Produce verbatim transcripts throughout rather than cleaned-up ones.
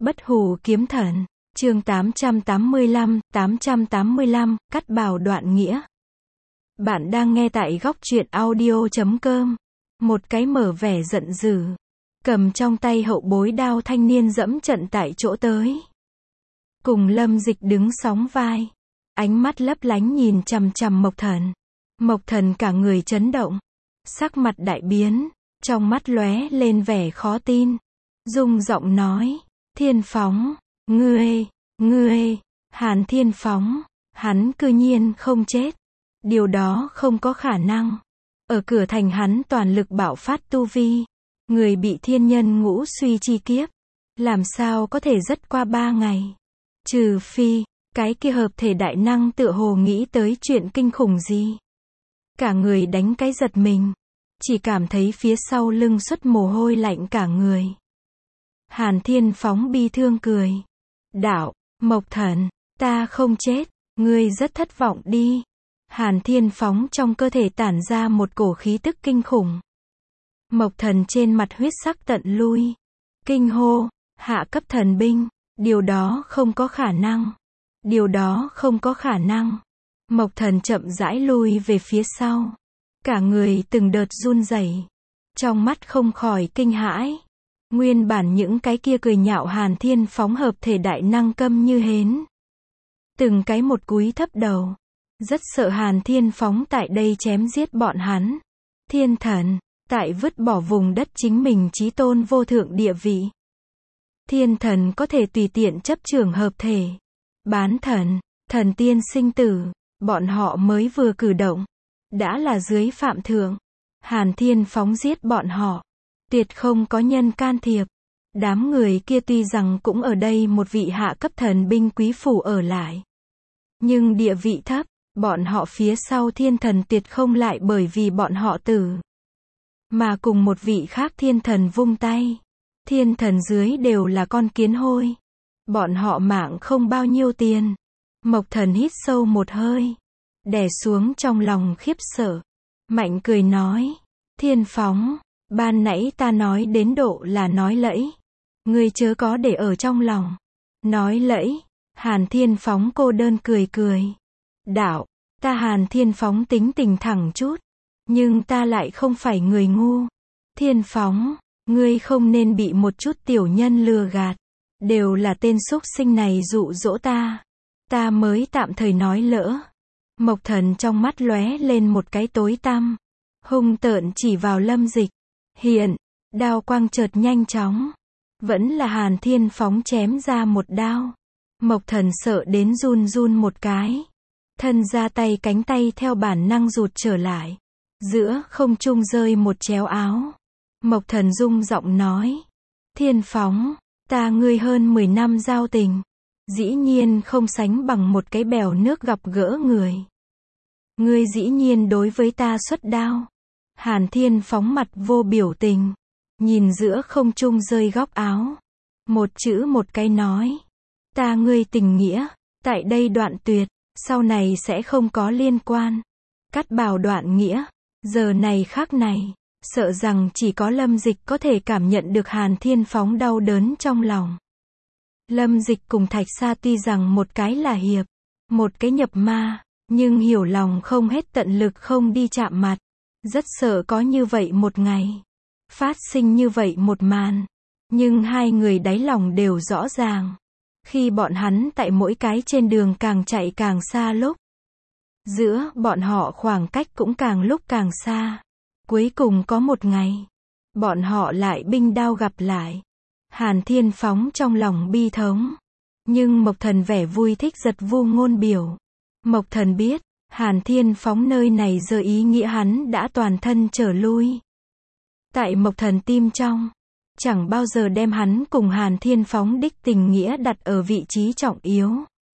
Bất hủ kiếm thần, chương tám trăm tám mươi lăm, tám trăm tám mươi lăm, cắt bào đoạn nghĩa. Bạn đang nghe tại góc truyện audio chấm com. Một cái mở vẻ giận dữ, cầm trong tay hậu bối đao thanh niên dẫm trận tại chỗ tới. Cùng Lâm Dịch đứng sóng vai, ánh mắt lấp lánh nhìn chằm chằm Mộc Thần. Mộc Thần cả người chấn động, sắc mặt đại biến, trong mắt lóe lên vẻ khó tin, rung giọng nói: Thiên Phóng, ngươi, ngươi, Hàn Thiên Phóng, hắn cư nhiên không chết. Điều đó không có khả năng. Ở cửa thành hắn toàn lực bạo phát tu vi, người bị thiên nhân ngũ suy chi kiếp, làm sao có thể dứt qua ba ngày. Trừ phi, cái kia hợp thể đại năng tựa hồ nghĩ tới chuyện kinh khủng gì. Cả người đánh cái giật mình, chỉ cảm thấy phía sau lưng xuất mồ hôi lạnh cả người. Hàn Thiên Phóng bi thương cười. Đạo, Mộc Thần, ta không chết, ngươi rất thất vọng đi. Hàn Thiên Phóng trong cơ thể tản ra một cổ khí tức kinh khủng. Mộc Thần trên mặt huyết sắc tận lui. Kinh hô, hạ cấp thần binh, điều đó không có khả năng. Điều đó không có khả năng. Mộc Thần chậm rãi lui về phía sau. Cả người từng đợt run rẩy, trong mắt không khỏi kinh hãi. Nguyên bản những cái kia cười nhạo Hàn Thiên Phóng hợp thể đại năng câm như hến. Từng cái một cúi thấp đầu, rất sợ Hàn Thiên Phóng tại đây chém giết bọn hắn. Thiên thần, tại vứt bỏ vùng đất chính mình chí tôn vô thượng địa vị. Thiên thần có thể tùy tiện chấp trưởng hợp thể. Bán thần, thần tiên sinh tử, bọn họ mới vừa cử động, đã là dưới phạm thượng. Hàn Thiên Phóng giết bọn họ, tuyệt không có nhân can thiệp. Đám người kia tuy rằng cũng ở đây một vị hạ cấp thần binh quý phủ ở lại, nhưng địa vị thấp, bọn họ phía sau thiên thần tuyệt không lại bởi vì bọn họ tử mà cùng một vị khác thiên thần vung tay. Thiên thần dưới đều là con kiến hôi, bọn họ mạng không bao nhiêu tiền. Mộc Thần hít sâu một hơi, đè xuống trong lòng khiếp sợ, mạnh cười nói: Thiên Phóng, ban nãy ta nói đến độ là nói lẫy, ngươi chớ có để ở trong lòng. Nói lẫy? Hàn Thiên Phóng cô đơn cười cười. Đạo, ta Hàn Thiên Phóng tính tình thẳng chút, nhưng ta lại không phải người ngu. Thiên Phóng, ngươi không nên bị một chút tiểu nhân lừa gạt, đều là tên súc sinh này dụ dỗ ta, ta mới tạm thời nói lỡ. Mộc Thần trong mắt lóe lên một cái tối tăm, hung tợn chỉ vào Lâm Dịch. Hiện, đao quang chợt nhanh chóng, vẫn là Hàn Thiên Phóng chém ra một đao. Mộc Thần sợ đến run run một cái, thân ra tay cánh tay theo bản năng rụt trở lại, giữa không trung rơi một chéo áo. Mộc Thần rung giọng nói: Thiên Phóng, ta ngươi hơn mười năm giao tình, dĩ nhiên không sánh bằng một cái bèo nước gặp gỡ người. Ngươi dĩ nhiên đối với ta xuất đao. Hàn Thiên Phóng mặt vô biểu tình, nhìn giữa không trung rơi góc áo, một chữ một cái nói: Ta ngươi tình nghĩa, tại đây đoạn tuyệt, sau này sẽ không có liên quan. Cắt bào đoạn nghĩa, giờ này khắc này, sợ rằng chỉ có Lâm Dịch có thể cảm nhận được Hàn Thiên Phóng đau đớn trong lòng. Lâm Dịch cùng Thạch Sa tuy rằng một cái là hiệp, một cái nhập ma, nhưng hiểu lòng không hết tận lực không đi chạm mặt. Rất sợ có như vậy một ngày, phát sinh như vậy một màn. Nhưng hai người đáy lòng đều rõ ràng, khi bọn hắn tại mỗi cái trên đường càng chạy càng xa lúc, giữa bọn họ khoảng cách cũng càng lúc càng xa. Cuối cùng có một ngày, bọn họ lại binh đao gặp lại. Hàn Thiên Phóng trong lòng bi thống, nhưng Mộc Thần vẻ vui thích giật vu ngôn biểu. Mộc Thần biết, Hàn Thiên Phóng nơi này giờ ý nghĩa hắn đã toàn thân trở lui. Tại Mộc Thần tim trong, chẳng bao giờ đem hắn cùng Hàn Thiên Phóng đích tình nghĩa đặt ở vị trí trọng yếu.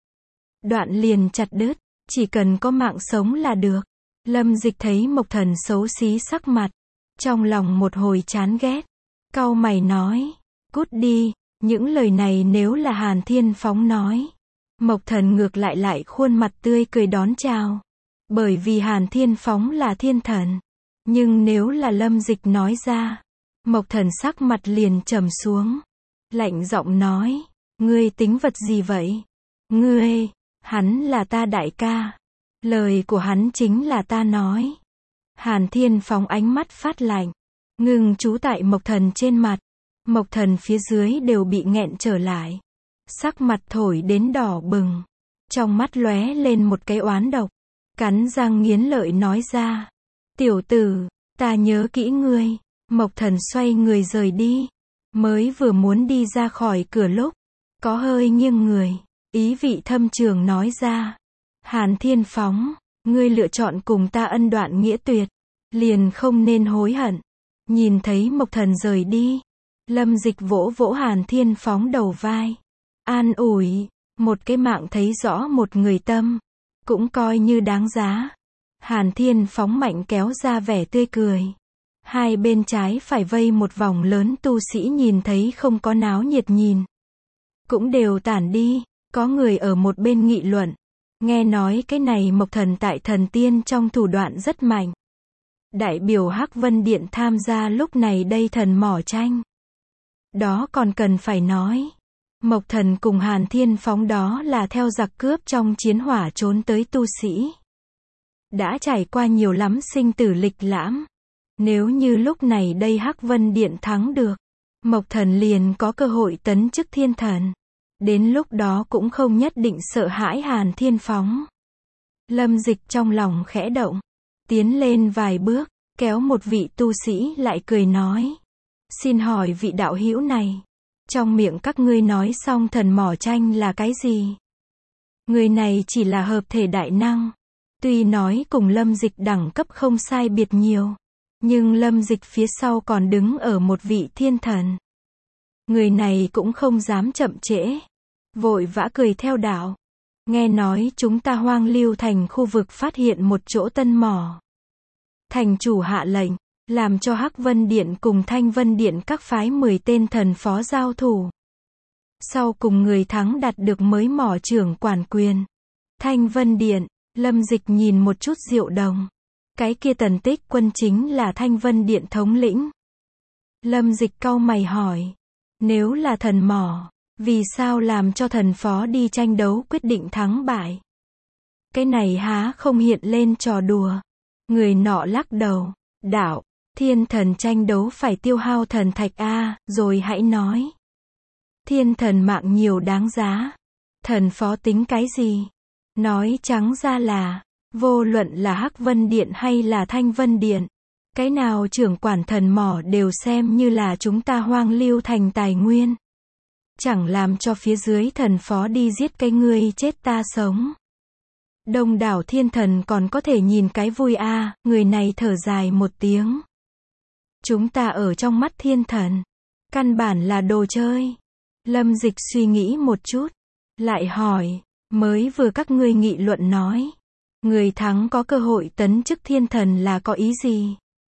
Đoạn liền chặt đứt, chỉ cần có mạng sống là được. Lâm Dịch thấy Mộc Thần xấu xí sắc mặt, trong lòng một hồi chán ghét, cau mày nói: Cút đi. Những lời này nếu là Hàn Thiên Phóng nói, Mộc Thần ngược lại lại khuôn mặt tươi cười đón chào, bởi vì Hàn Thiên Phóng là thiên thần. Nhưng nếu là Lâm Dịch nói ra, Mộc Thần sắc mặt liền trầm xuống, lạnh giọng nói: Ngươi tính vật gì vậy? Ngươi, hắn là ta đại ca. Lời của hắn chính là ta nói. Hàn Thiên Phóng ánh mắt phát lạnh, ngưng chú tại Mộc Thần trên mặt. Mộc Thần phía dưới đều bị nghẹn trở lại. Sắc mặt thổi đến đỏ bừng. Trong mắt lóe lên một cái oán độc. Cắn răng nghiến lợi nói ra. Tiểu tử, ta nhớ kỹ ngươi. Mộc Thần xoay người rời đi. Mới vừa muốn đi ra khỏi cửa lúc, có hơi nghiêng người, ý vị thâm trường nói ra. Hàn Thiên Phóng, ngươi lựa chọn cùng ta ân đoạn nghĩa tuyệt, liền không nên hối hận. Nhìn thấy Mộc Thần rời đi, Lâm Dịch vỗ vỗ Hàn Thiên Phóng đầu vai. An ủi, một cái mạng thấy rõ một người tâm, cũng coi như đáng giá. Hàn Thiên Phóng mạnh kéo ra vẻ tươi cười. Hai bên trái phải vây một vòng lớn tu sĩ nhìn thấy không có náo nhiệt nhìn. Cũng đều tản đi, có người ở một bên nghị luận. Nghe nói cái này Mộc Thần tại thần tiên trong thủ đoạn rất mạnh. Đại biểu Hắc Vân Điện tham gia lúc này đây thần mỏ tranh. Đó còn cần phải nói. Mộc Thần cùng Hàn Thiên Phóng đó là theo giặc cướp trong chiến hỏa trốn tới tu sĩ. Đã trải qua nhiều lắm sinh tử lịch lãm. Nếu như lúc này đây Hắc Vân Điện thắng được, Mộc Thần liền có cơ hội tấn chức thiên thần. Đến lúc đó cũng không nhất định sợ hãi Hàn Thiên Phóng. Lâm Dịch trong lòng khẽ động, tiến lên vài bước, kéo một vị tu sĩ lại cười nói. Xin hỏi vị đạo hữu này, trong miệng các ngươi nói xong thần mỏ tranh là cái gì? Người này chỉ là hợp thể đại năng. Tuy nói cùng Lâm Dịch đẳng cấp không sai biệt nhiều, nhưng Lâm Dịch phía sau còn đứng ở một vị thiên thần. Người này cũng không dám chậm trễ, vội vã cười theo đạo. Nghe nói chúng ta Hoang Lưu Thành khu vực phát hiện một chỗ tân mỏ. Thành chủ hạ lệnh, làm cho Hắc Vân Điện cùng Thanh Vân Điện các phái mười tên thần phó giao thủ. Sau cùng người thắng đạt được mới mỏ trưởng quản quyền. Thanh Vân Điện, Lâm Dịch nhìn một chút Diệu Đồng. Cái kia Tần Tích Quân chính là Thanh Vân Điện thống lĩnh. Lâm Dịch cau mày hỏi. Nếu là thần mỏ, vì sao làm cho thần phó đi tranh đấu quyết định thắng bại? Cái này há không hiện lên trò đùa. Người nọ lắc đầu. Đạo, thiên thần tranh đấu phải tiêu hao thần thạch a, rồi hãy nói. Thiên thần mạng nhiều đáng giá. Thần phó tính cái gì? Nói trắng ra là, vô luận là Hắc Vân Điện hay là Thanh Vân Điện, cái nào trưởng quản thần mỏ đều xem như là chúng ta Hoang Lưu Thành tài nguyên. Chẳng làm cho phía dưới thần phó đi giết cái ngươi chết ta sống. Đông đảo thiên thần còn có thể nhìn cái vui a, à, người này thở dài một tiếng. Chúng ta ở trong mắt thiên thần, căn bản là đồ chơi. Lâm Dịch suy nghĩ một chút, lại hỏi, mới vừa các ngươi nghị luận nói, người thắng có cơ hội tấn chức thiên thần là có ý gì?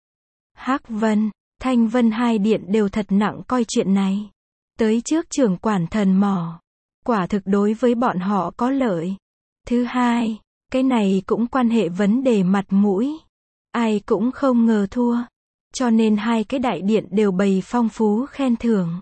Hắc Vân, Thanh Vân hai điện đều thật nặng coi chuyện này. Tới trước trưởng quản thần mỏ, quả thực đối với bọn họ có lợi. Thứ hai, cái này cũng quan hệ vấn đề mặt mũi. Ai cũng không ngờ thua. Cho nên hai cái đại điện đều bày phong phú khen thưởng.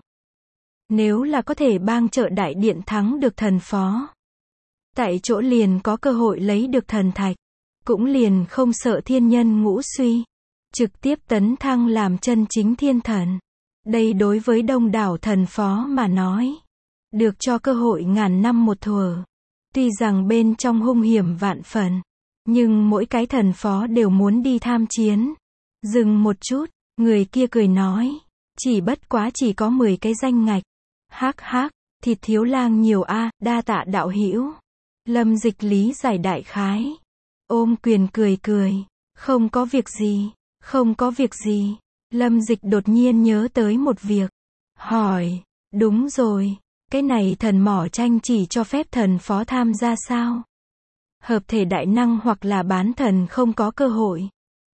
Nếu là có thể bang trợ đại điện thắng được thần phó, tại chỗ liền có cơ hội lấy được thần thạch, cũng liền không sợ thiên nhân ngũ suy, trực tiếp tấn thăng làm chân chính thiên thần. Đây đối với đông đảo thần phó mà nói, được cho cơ hội ngàn năm một thuở. Tuy rằng bên trong hung hiểm vạn phần, nhưng mỗi cái thần phó đều muốn đi tham chiến. Dừng một chút, người kia cười nói, chỉ bất quá chỉ có mười cái danh ngạch. Hắc hắc, thịt thiếu lang nhiều a, đa tạ đạo hữu. Lâm Dịch lý giải đại khái, ôm quyền cười cười, không có việc gì, không có việc gì. Lâm Dịch đột nhiên nhớ tới một việc, hỏi, đúng rồi, cái này thần mỏ tranh chỉ cho phép thần phó tham gia sao? Hợp thể đại năng hoặc là bán thần không có cơ hội.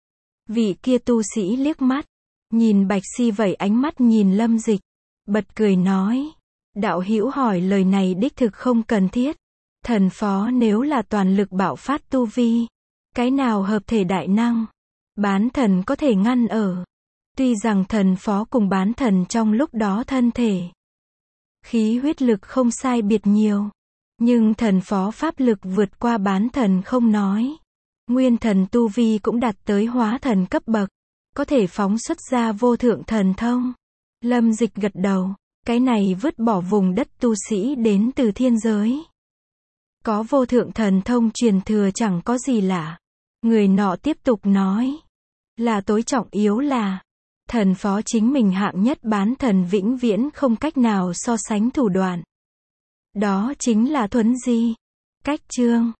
Vị kia tu sĩ liếc mắt, nhìn Bạch Si vẩy ánh mắt nhìn Lâm Dịch, bật cười nói, đạo hữu hỏi lời này đích thực không cần thiết. Thần phó nếu là toàn lực bạo phát tu vi, cái nào hợp thể đại năng, bán thần có thể ngăn ở. Tuy rằng thần phó cùng bán thần trong lúc đó thân thể Khí huyết lực không sai biệt nhiều. Nhưng thần phó pháp lực vượt qua bán thần không nói. Nguyên thần tu vi cũng đạt tới hóa thần cấp bậc. Có thể phóng xuất ra vô thượng thần thông. Lâm Dịch gật đầu. Cái này vứt bỏ vùng đất tu sĩ đến từ thiên giới. Có vô thượng thần thông truyền thừa chẳng có gì lạ. Người nọ tiếp tục nói. Là tối trọng yếu là. Thần phó chính mình hạng nhất bán thần vĩnh viễn không cách nào so sánh thủ đoạn. Đó chính là thuấn di. Cách chương.